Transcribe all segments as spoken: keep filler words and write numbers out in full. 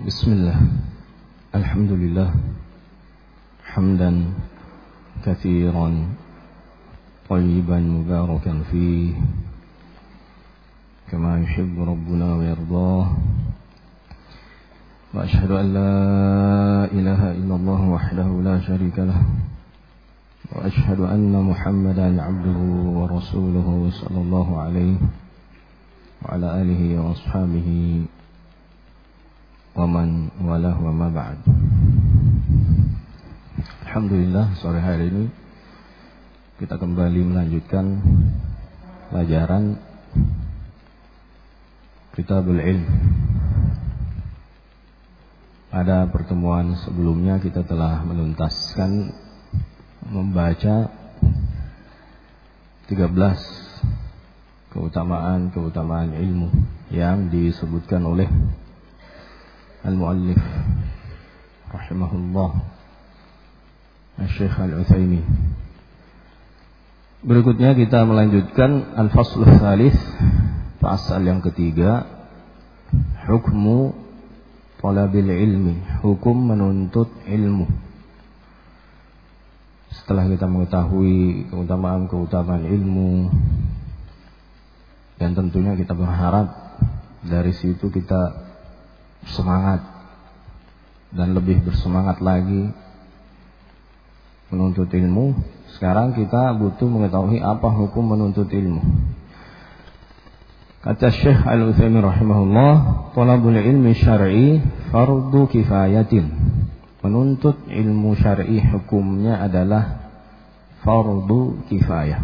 Bismillah. Alhamdulillah. Hamdan katsiran tayyiban mubarakan fihi kama yuhibbu rabbuna wa yardah. Wa asyhadu an la ilaha illallah wahdahu la syarika lah. Wa asyhadu anna Muhammadan abduhu wa rasuluhu sallallahu alaihi wa ala alihi wa ashabihi wa man walah wa ma ba'd. Alhamdulillah, sore hari ini kita kembali melanjutkan pelajaran Kitabul Ilm. Pada pertemuan sebelumnya kita telah menuntaskan membaca tiga belas keutamaan-keutamaan ilmu yang disebutkan oleh Al-Muallif rahimahullah Al-Syekh Al-Utsaimin. Berikutnya kita melanjutkan Al-Fasl Tsalits, pasal yang ketiga, hukmu talabil ilmi, hukum menuntut ilmu. Setelah kita mengetahui keutamaan-keutamaan ilmu, dan tentunya kita berharap dari situ kita semangat dan lebih bersemangat lagi menuntut ilmu. Sekarang kita butuh mengetahui apa hukum menuntut ilmu. Kata Syekh Al-Utsaimin rahimahullah, talabul ilmi syar'i fardu kifayatin. Menuntut ilmu syar'i hukumnya adalah fardu kifayah.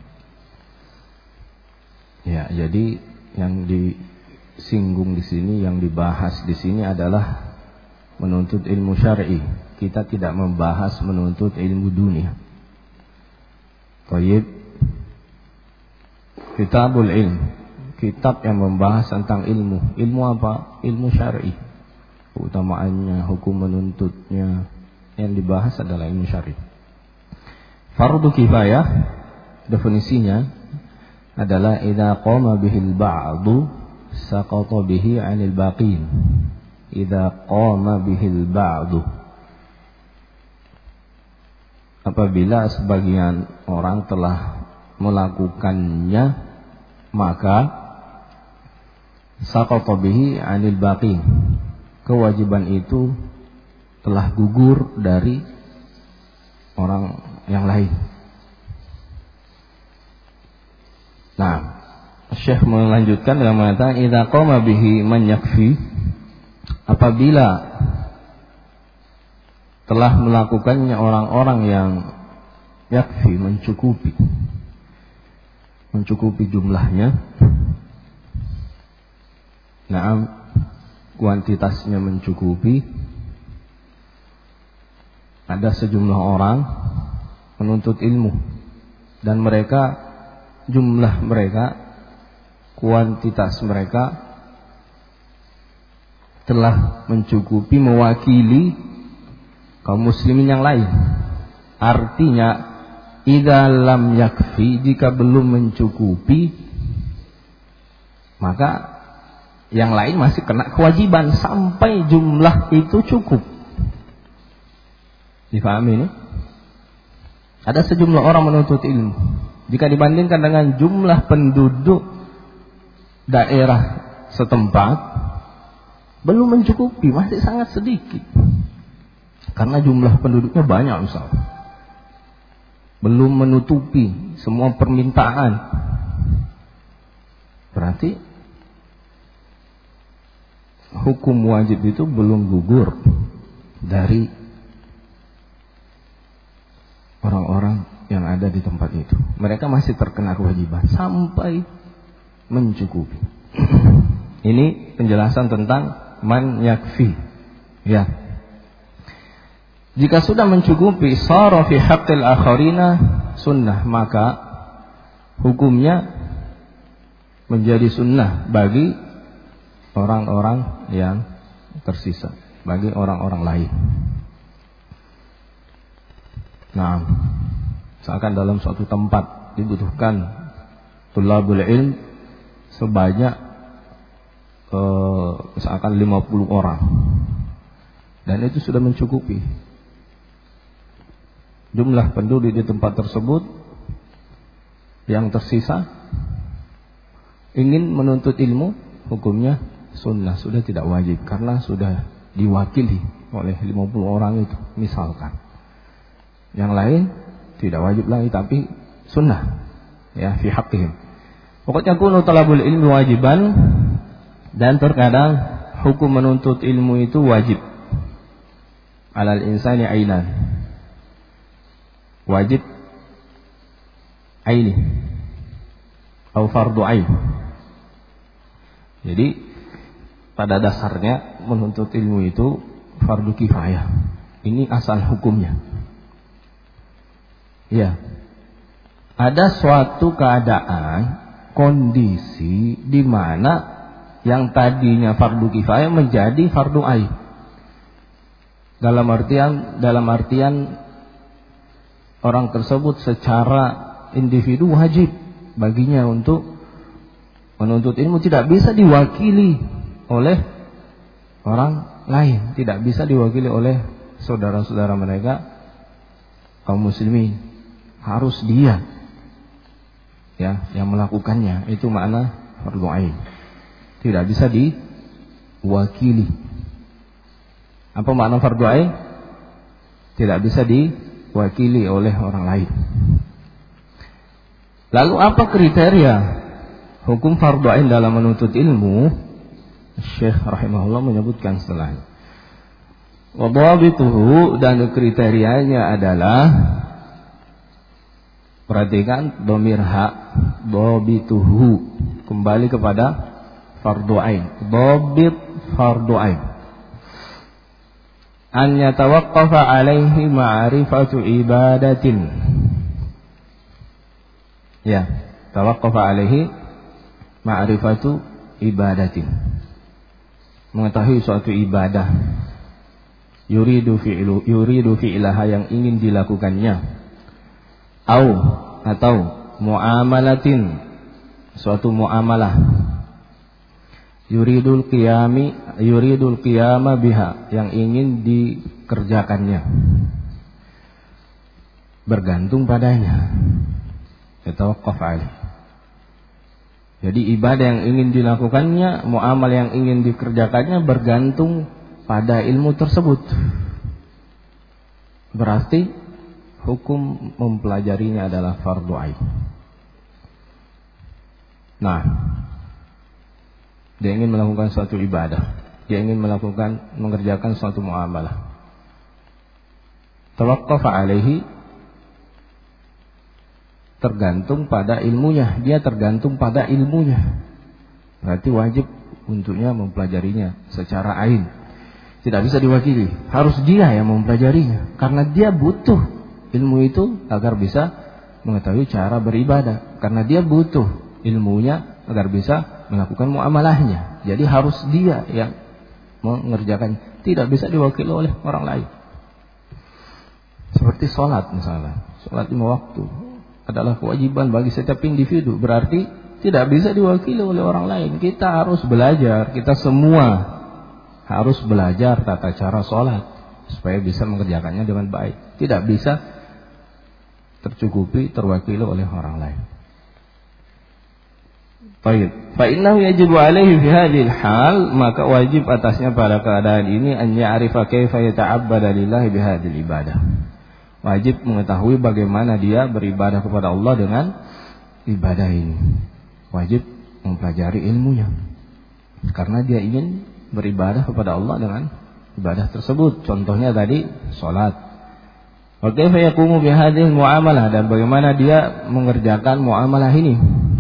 Ya, jadi yang disinggung di sini, yang dibahas di sini adalah menuntut ilmu syar'i. Kita tidak membahas menuntut ilmu dunia. Baik. Kitabul Ilm, kitab yang membahas tentang ilmu. Ilmu apa? Ilmu syar'i. Keutamaannya, hukum menuntutnya, yang dibahas adalah ilmu syar'i. Fardu kifayah definisinya adalah idza qama bihil ba'du saqata bihi 'anil baqin. Idza qama bihil ba'du, apabila sebagian orang telah melakukannya, maka saqata bihi 'anil baqin, kewajiban itu telah gugur dari orang yang lain. Nah, Syekh melanjutkan dengan mengatakan idza qama bihi man yakfi, apabila telah melakukannya orang-orang yang yakfi, mencukupi mencukupi jumlahnya, nah kuantitasnya mencukupi, ada sejumlah orang menuntut ilmu dan mereka, jumlah mereka, kuantitas mereka telah mencukupi, mewakili kaum muslimin yang lain. Artinya idza lam yakfi, jika belum mencukupi, maka yang lain masih kena kewajiban sampai jumlah itu cukup. Difahami ini? Ada sejumlah orang menuntut ilmu, jika dibandingkan dengan jumlah penduduk daerah setempat, belum mencukupi, masih sangat sedikit. Karena jumlah penduduknya banyak misalnya, belum menutupi semua permintaan. Berarti hukum wajib itu belum gugur dari orang-orang yang ada di tempat itu. Mereka masih terkena kewajiban sampai mencukupi. Ini penjelasan tentang man yakfi. Ya. Jika sudah mencukupi, sara fi haqqil akharina sunnah, maka hukumnya menjadi sunnah bagi orang-orang yang tersisa, bagi orang-orang lain. Nah, misalkan dalam suatu tempat dibutuhkan tulabul ilm sebanyak eh, misalkan lima puluh orang. dan itu sudah mencukupi. Jumlah penduduk di tempat tersebut yang tersisa ingin menuntut ilmu, hukumnya sunnah, sudah tidak wajib karena sudah diwakili oleh lima puluh orang itu misalkan. Yang lain tidak wajib lagi tapi sunnah ya fi haqqihim. Pokoknya kunu talabul ilmi wajiban, dan terkadang hukum menuntut ilmu itu wajib. Alal insani ainan. Wajib aini atau fardu ain. Jadi pada dasarnya menuntut ilmu itu fardu kifayah. Ini asal hukumnya. Ya. Ada suatu keadaan, kondisi di mana yang tadinya fardu kifayah menjadi fardu ain. Dalam artian dalam artian orang tersebut secara individu wajib baginya untuk menuntut ilmu, tidak bisa diwakili oleh orang lain, tidak bisa diwakili oleh saudara-saudara mereka kaum muslimin. Harus dia ya yang melakukannya. Itu makna fardu ain. Tidak bisa diwakili. Apa makna fardu ain? Tidak bisa diwakili oleh orang lain. Lalu apa kriteria hukum fardu ain dalam menuntut ilmu? Syekh rahimahullah menyebutkan setelahnya. Wa dhabituhu, dan kriterianya adalah, perhatikan dhamir ha, dhabituhu kembali kepada fardu ain. Dhabit fardu ain. An yatawaqqafa alaihi ma'rifatu ibadatin. Ya, tawaqqafa alaihi ma'rifatu ibadatin. Mengetahui suatu ibadah. Yuridu fi'lu yuridu fi'laha, yang ingin dilakukannya. Au atau muamalatin, suatu muamalah. Yuridul qiyami yuridul qiyama biha, yang ingin dikerjakannya, bergantung padanya. Yatawaqqaf alaihi. Jadi ibadah yang ingin dilakukannya, muamal yang ingin dikerjakannya bergantung pada ilmu tersebut. Berarti hukum mempelajarinya adalah fardu ain. Nah, dia ingin melakukan suatu ibadah, dia ingin melakukan mengerjakan suatu muamalah. Tawaqqafa alaihi, tergantung pada ilmunya, dia tergantung pada ilmunya. Berarti wajib untuknya mempelajarinya secara ain. Tidak bisa diwakili, harus dia yang mempelajarinya, karena dia butuh ilmu itu agar bisa mengetahui cara beribadah, karena dia butuh ilmunya agar bisa melakukan muamalahnya. Jadi harus dia yang mengerjakan, tidak bisa diwakili oleh orang lain. Seperti sholat misalnya, sholat lima waktu adalah kewajiban bagi setiap individu, berarti tidak bisa diwakili oleh orang lain. Kita harus belajar, kita semua harus belajar tata cara sholat supaya bisa mengerjakannya dengan baik. Tidak bisa tercukupi, terwakili oleh orang lain. Baik, fa innahu yajibu alaihi fi hadhil hal, maka wajib atasnya pada keadaan ini an ya'rifa kaifa yata'abbada lillahi bi hadhil ibadah. Wajib mengetahui bagaimana dia beribadah kepada Allah dengan ibadah ini. Wajib mempelajari ilmunya, karena dia ingin beribadah kepada Allah dengan ibadah tersebut. Contohnya tadi salat. Wa kaifa yaqumu bi hadhihi muamalah, dan bagaimana dia mengerjakan muamalah ini.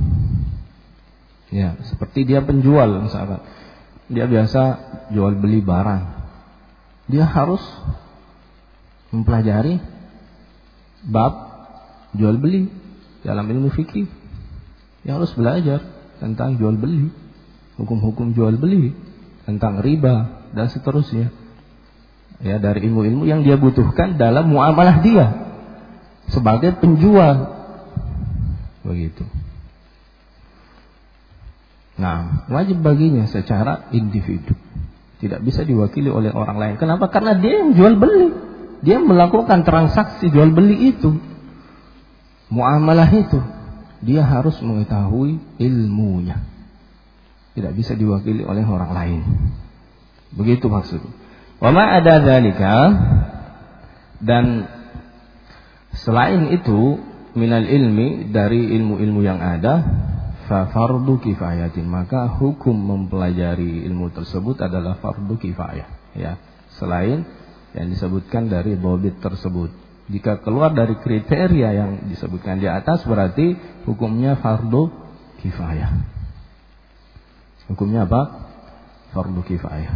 Ya, seperti dia penjual misalkan. Dia biasa jual beli barang. Dia harus mempelajari bab jual beli dalam ilmu fikih. Dia harus belajar tentang jual beli, hukum-hukum jual beli, tentang riba dan seterusnya. Ya, dari ilmu-ilmu yang dia butuhkan dalam muamalah dia sebagai penjual. Begitu. Nah, wajib baginya secara individu. Tidak bisa diwakili oleh orang lain. Kenapa? Karena dia yang jual beli. Dia melakukan transaksi jual beli itu. Muamalah itu. Dia harus mengetahui ilmunya. Tidak bisa diwakili oleh orang lain. Begitu maksudnya. Wa ma ada dzalika, dan selain itu minal ilmi, dari ilmu-ilmu yang ada, fa fardu kifayatin, maka hukum mempelajari ilmu tersebut adalah fardu kifayah, ya. Selain yang disebutkan dari dhabit tersebut. Jika keluar dari kriteria yang disebutkan di atas, berarti hukumnya fardu kifayah. Hukumnya apa? Fardu kifayah.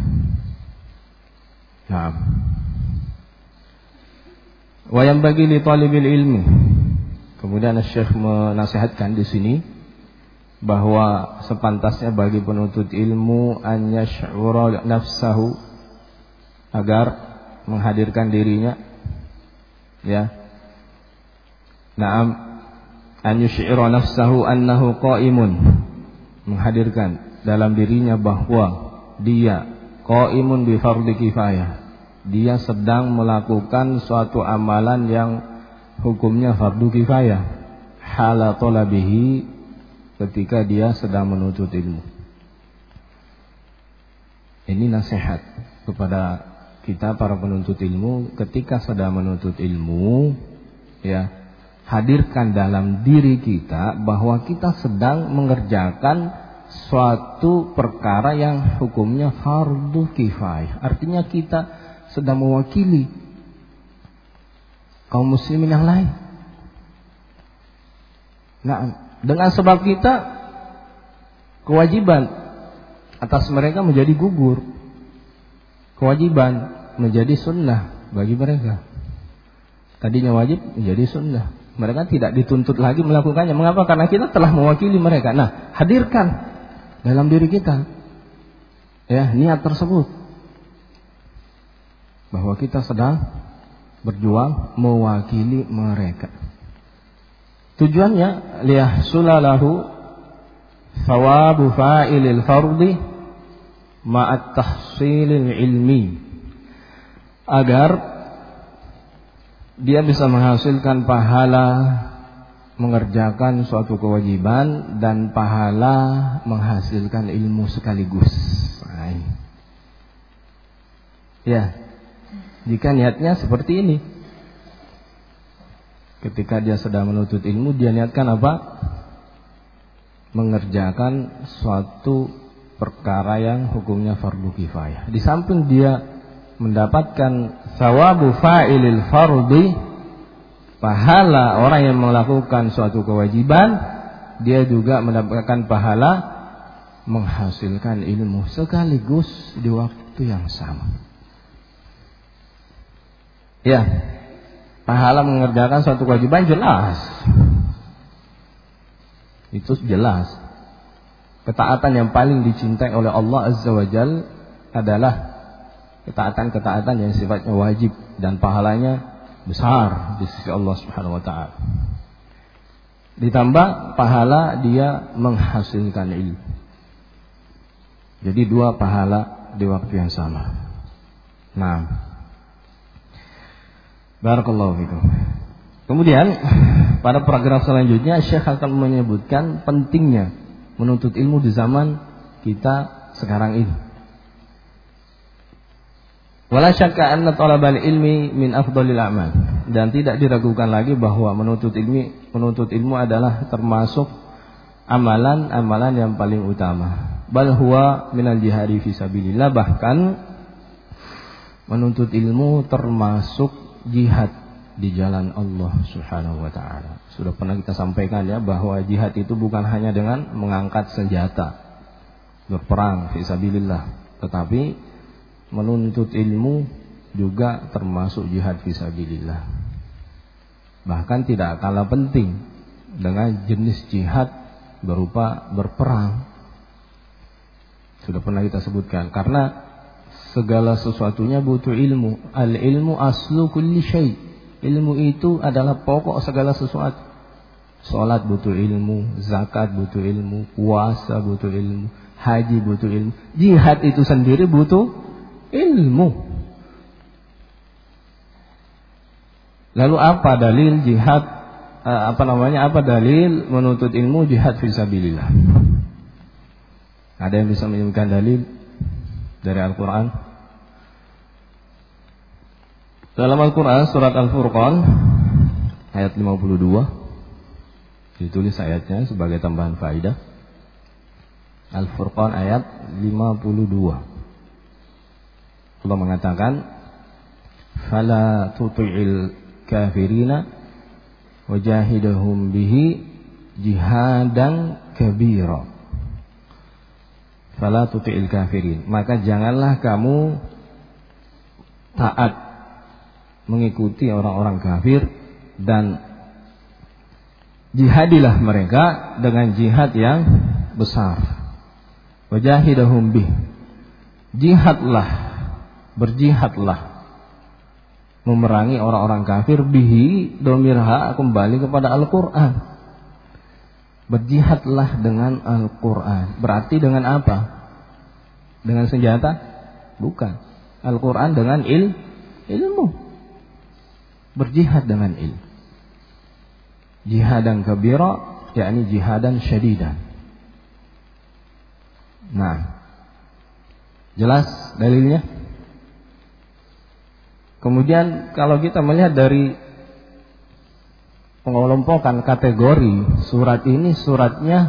Nah, wa yanbaghi li talibil ilmi. Kemudian Syekh menasihatkan di sini bahwa sepantasnya bagi penuntut ilmu an yash'ura nafsahu, agar menghadirkan dirinya, ya. Naam, an yush'ira nafsahu annahu qa'imun, menghadirkan dalam dirinya bahwa dia qaimun bi fardhi kifayah, dia sedang melakukan suatu amalan yang hukumnya fardu kifayah, hala talabihi, ketika dia sedang menuntut ilmu. Ini nasihat kepada kita para penuntut ilmu, ketika sedang menuntut ilmu, ya, hadirkan dalam diri kita bahwa kita sedang mengerjakan suatu perkara yang hukumnya fardu kifayah. Artinya kita sedang mewakili kaum muslimin yang lain. Nah, dengan sebab kita, kewajiban atas mereka menjadi gugur. Kewajiban menjadi sunnah bagi mereka. Tadinya wajib menjadi sunnah. Mereka tidak dituntut lagi melakukannya. Mengapa? Karena kita telah mewakili mereka. Nah, hadirkan dalam diri kita, ya, niat tersebut, bahwa kita sedang berjuang mewakili mereka. Tujuannya liyahsula lahu thawabu fa'ilil fardhi ma'at tahsilil ilmi, agar dia bisa menghasilkan pahala mengerjakan suatu kewajiban dan pahala menghasilkan ilmu sekaligus. Nah, ya, jika niatnya seperti ini, ketika dia sedang menuntut ilmu, dia niatkan apa? Mengerjakan suatu perkara yang hukumnya fardu kifayah. Di samping dia mendapatkan thawabu fa'ilil fardhi, pahala orang yang melakukan suatu kewajiban, dia juga mendapatkan pahala menghasilkan ilmu sekaligus di waktu yang sama. Ya, pahala mengerjakan suatu kewajiban jelas. Itu jelas. Ketaatan yang paling dicintai oleh Allah Azza wa Jalla adalah ketaatan-ketaatan yang sifatnya wajib dan pahalanya besar di sisi Allah Subhanahu wa taala. Ditambah pahala dia menghasilkan ilmu. Jadi dua pahala di waktu yang sama. Nah, barakallahu fikum. Kemudian pada paragraf selanjutnya Syekh akan menyebutkan pentingnya menuntut ilmu di zaman kita sekarang ini. Wala syakka anna talabal ilmi min afdhalil a'mal, dan tidak diragukan lagi bahwa menuntut ilmu menuntut ilmu adalah termasuk amalan-amalan yang paling utama. Bal huwa minal jihadi fi sabilillah, bahkan menuntut ilmu termasuk jihad di jalan Allah Subhanahu wa taala. Sudah pernah kita sampaikan ya, bahwa jihad itu bukan hanya dengan mengangkat senjata berperang fi sabilillah, tetapi menuntut ilmu juga termasuk jihad fisabilillah. Bahkan tidak kalah penting dengan jenis jihad berupa berperang. Sudah pernah kita sebutkan, karena segala sesuatunya butuh ilmu. Al ilmu aslu kulli syai. Ilmu itu adalah pokok segala sesuatu. Salat butuh ilmu, zakat butuh ilmu, puasa butuh ilmu, haji butuh ilmu. Jihad itu sendiri butuh ilmu. Lalu apa dalil jihad, apa namanya, apa dalil menuntut ilmu jihad fisabilillah? Ada yang bisa menyebutkan dalil dari Al-Quran? Dalam Al-Quran surat Al-Furqan ayat lima puluh dua, ditulis ayatnya sebagai tambahan faedah. Al-Furqan ayat lima puluh dua, Allah mengatakan, fala tuti'il kafirina wajahidahum bihi jihadan kabira. Fala tuti'il kafirin, maka janganlah kamu taat mengikuti orang-orang kafir, dan jihadilah mereka dengan jihad yang besar. Wajahidahum bih, jihadlah, berjihadlah memerangi orang-orang kafir. Bihi domirha kembali kepada Al-Quran. Berjihadlah dengan Al-Quran. Berarti dengan apa? Dengan senjata? Bukan. Al-Quran dengan il, ilmu. Berjihad dengan ilmu. Jihadan kabira, yakni jihadan syadidan. Nah, jelas dalilnya. Kemudian kalau kita melihat dari pengelompokan kategori surat ini, suratnya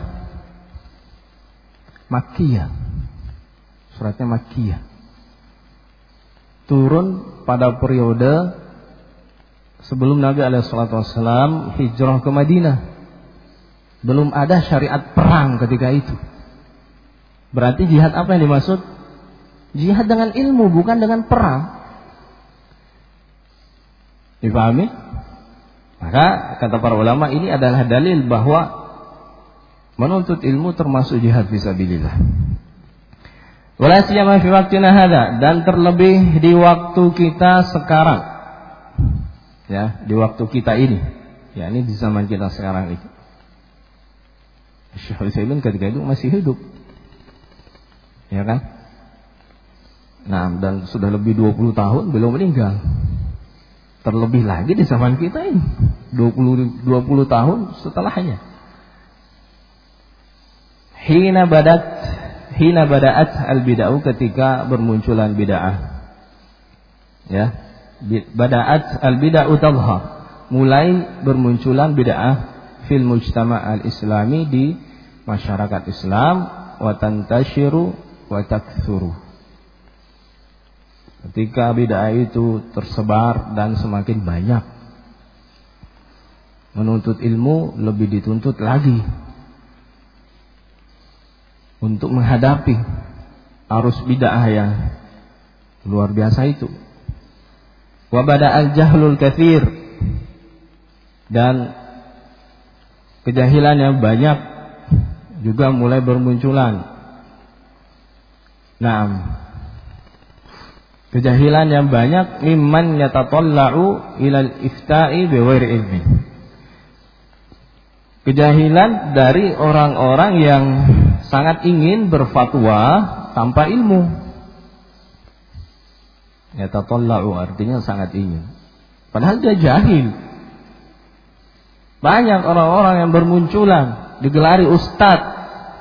Makkiyah. Suratnya Makkiyah. Turun pada periode sebelum Nabi alaihi salatu wasallam hijrah ke Madinah. Belum ada syariat perang ketika itu. Berarti jihad apa yang dimaksud? Jihad dengan ilmu, bukan dengan perang. Dipahami? Maka kata para ulama, ini adalah dalil bahwa menuntut ilmu termasuk jihad fisabilillah. Wala siyama fi waqtina hadza, dan terlebih di waktu kita sekarang. Ya, di waktu kita ini, ya ini di zaman kita sekarang itu. Syekh Utsaimin ketika itu masih hidup, ya kan? Nah, dan sudah lebih dua puluh tahun belum meninggal. Terlebih lagi di zaman kita ini, dua puluh, dua puluh tahun setelahnya. Hina badat, hina badaat al-bid'ah, ketika bermunculan bid'ah. Ya. Bada'at al-bid'ah tadhhar, mulai bermunculan bid'ah fil mujtama' al-islami, di masyarakat Islam, wa tantashiru wa takthuru. Ketika bid'ah itu tersebar dan semakin banyak, menuntut ilmu lebih dituntut lagi untuk menghadapi arus bid'ah yang luar biasa itu. Wa bada'al jahlul katsir, dan kejahilan yang banyak juga mulai bermunculan. Nah, kejahilan yang banyak, mimman yatatalla'u ilal ifta'i bighairi ilmi. Kejahilan dari orang-orang yang sangat ingin berfatwa tanpa ilmu. Yatatalla'u artinya sangat ingin, padahal dia jahil. Banyak orang-orang yang bermunculan digelari ustadz.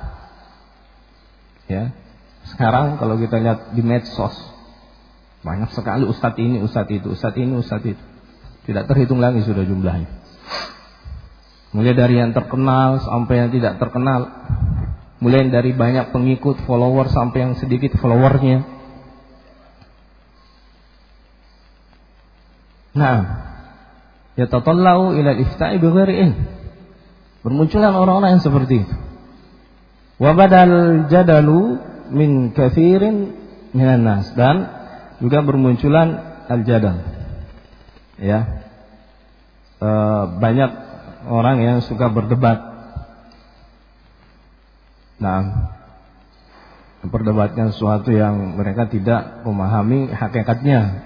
Ya, sekarang kalau kita lihat di medsos, banyak sekali ustadz ini, ustadz itu, ustadz ini, ustadz itu. Tidak terhitung lagi sudah jumlahnya. Mulai dari yang terkenal sampai yang tidak terkenal. Mulai dari banyak pengikut, follower, sampai yang sedikit followernya. Nah, yatatallau ila al-ifta'i bighairi ilm. Bermunculan orang-orang yang seperti itu. Wa badal jadalu min katsirin minan nas, dan juga bermunculan al-jadal. Ya. E, banyak orang yang suka berdebat. Nah, memperdebatkan sesuatu yang mereka tidak memahami hakikatnya.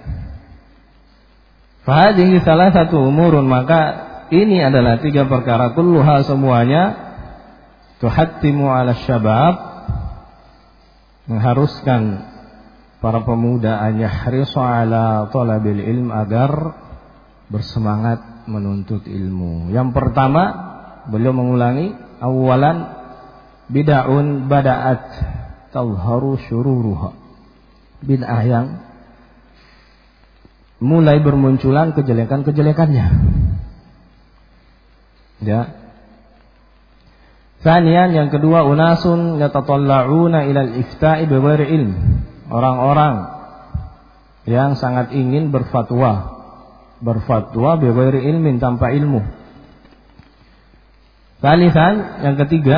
Fahadihi salah satu umurun, maka ini adalah tiga perkara, kulluha semuanya, tuhattimu ala syabab, mengharuskan para pemuda an yahrisu ala talabil ilm, agar bersemangat menuntut ilmu. Yang pertama, beliau mengulangi, awalan bid'un bada'at tazharu syururuha. Bid'ah yang mulai bermunculan kejelekan-kejelekannya. Ya. Tsaniyan, yang kedua, unasun yatatalla'una ilal ifta'i bighairi ilm. Orang-orang yang sangat ingin berfatwa, berfatwa bighairi ilmin, tanpa ilmu. Tsalitsan, yang ketiga,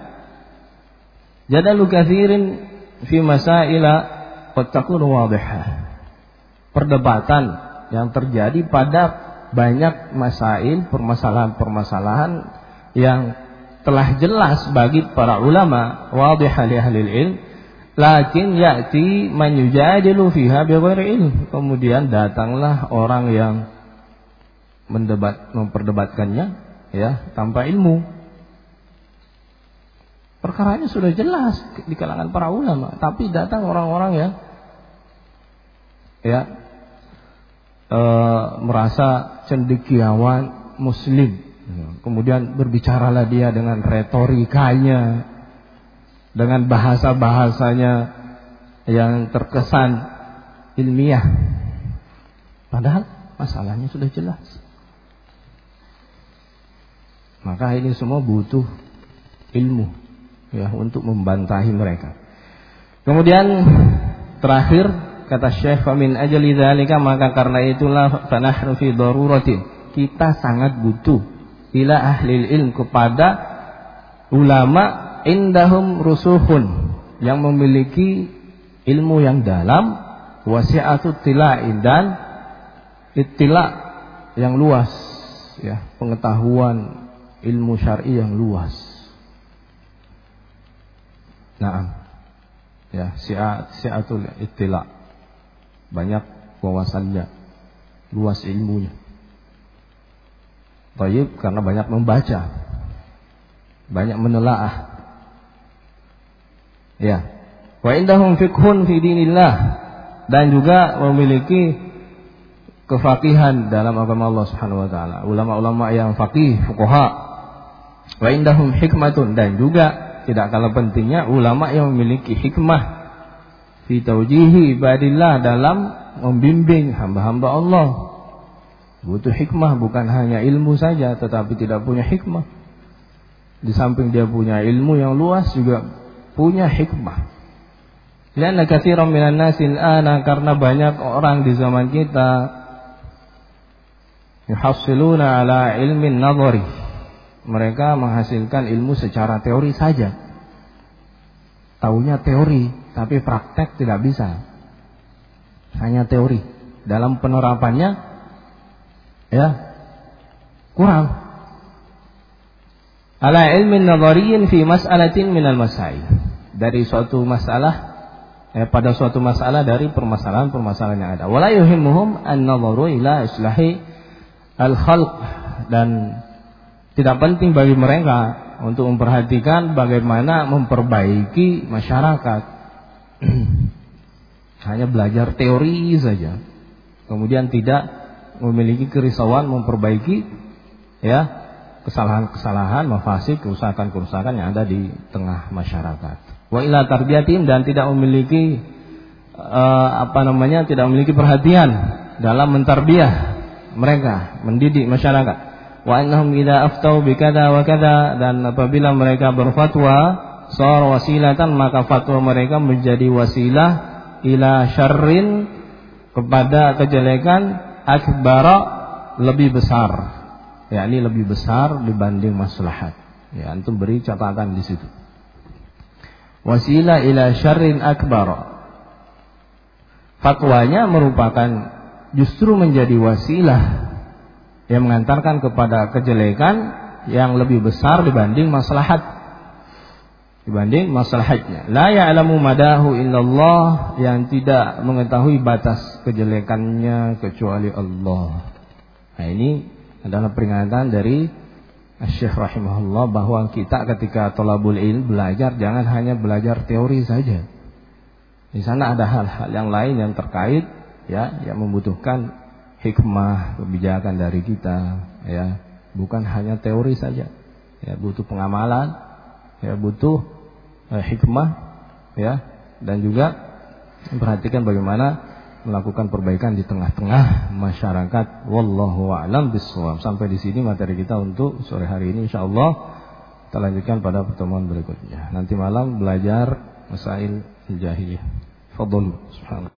jadalu katsirin fi masaila qad takunu wadihah. Perdebatan yang terjadi pada banyak masail, permasalahan-permasalahan yang telah jelas bagi para ulama, wadihah li ahli ilm, lakin ya'ti man yujadilu fiha bighairi ilm. Kemudian datanglah orang yang mendebat, memperdebatkannya, ya, tanpa ilmu. Perkaranya sudah jelas di kalangan para ulama, tapi datang orang-orang yang ya e, merasa cendekiawan muslim. Kemudian berbicaralah dia dengan retorikanya, dengan bahasa-bahasanya yang terkesan ilmiah. Padahal masalahnya sudah jelas. Maka ini semua butuh ilmu, ya, untuk membantahi mereka. Kemudian terakhir kata Syekh, famin ajli dzalika, maka karena itulah fanahnu fi daruratin, kita sangat butuh ila ahli ilm, kepada ulama indahum rusuhun, yang memiliki ilmu yang dalam, wasi'atut tila'in, dan ittila' yang luas, ya, pengetahuan ilmu syar'i yang luas. Naam, ya, si'at si'atul ittila', banyak wawasannya, luas ilmunya. Tayyib, karena banyak membaca, banyak menelaah. Ya. Wa indahum fiqhun fi dinillah, dan juga memiliki kefaqihan dalam agama Allah Subhanahu wa taala. Ulama-ulama yang faqih, fuqaha. Wa indahum hikmatun, dan juga tidak kalah pentingnya ulama yang memiliki hikmah fi taujihi ibadillah, dalam membimbing hamba-hamba Allah. Butuh hikmah, bukan hanya ilmu saja, tetapi tidak punya hikmah. Di samping dia punya ilmu yang luas, juga punya hikmah. Lianna katsiran minan nasil ana, karena banyak orang di zaman kita yuhassiluna ala ilmin nadhari, mereka menghasilkan ilmu secara teori saja. Taunya teori, tapi praktek tidak bisa. Hanya teori. Dalam penerapannya, ya, kurang. Ala ilmin nadhariyin fi mas'alatin minal masail, dari suatu masalah, eh, pada suatu masalah dari permasalahan-permasalahan yang ada. Wala yuhimmuhum an-nadharu ila islahi al-khalq, dan tidak penting bagi mereka untuk memperhatikan bagaimana memperbaiki masyarakat. Hanya belajar teori saja, kemudian tidak memiliki kerisauan memperbaiki, ya, kesalahan-kesalahan, mafasid, kerusakan-kerusakan yang ada di tengah masyarakat. Wa ila tarbiyatin, dan tidak memiliki uh, apa namanya, tidak memiliki perhatian dalam mentarbiyah mereka, mendidik masyarakat. Wa innahum idza aftau bikada wa kada, dan apabila mereka berfatwa, sar wasilatan, maka fatwa mereka menjadi wasilah ila syarrin, kepada kejelekan, akbara, lebih besar, yakni lebih besar dibanding maslahat. Ya, antum beri catatan di situ. Wasilah ila syarrin akbar, fatwanya merupakan justru menjadi wasilah yang mengantarkan kepada kejelekan yang lebih besar dibanding maslahat, dibanding maslahatnya. La ya'lamu madahu illallah, yang tidak mengetahui batas kejelekannya kecuali Allah. Nah, ini adalah peringatan dari Syekh rahimahullah, bahwa kita ketika thalabul ilm, belajar, jangan hanya belajar teori saja. Di sana ada hal-hal yang lain yang terkait, ya, yang membutuhkan hikmah, kebijakan dari kita, ya, bukan hanya teori saja, ya, butuh pengamalan, ya, butuh eh, hikmah, ya, dan juga perhatikan bagaimana melakukan perbaikan di tengah-tengah masyarakat. Wallahu a'lam bishawab. Sampai di sini materi kita untuk sore hari ini, insyaallah kita lanjutkan pada pertemuan berikutnya. Nanti malam belajar masail jahiliyah. Fadhlu subhanallah.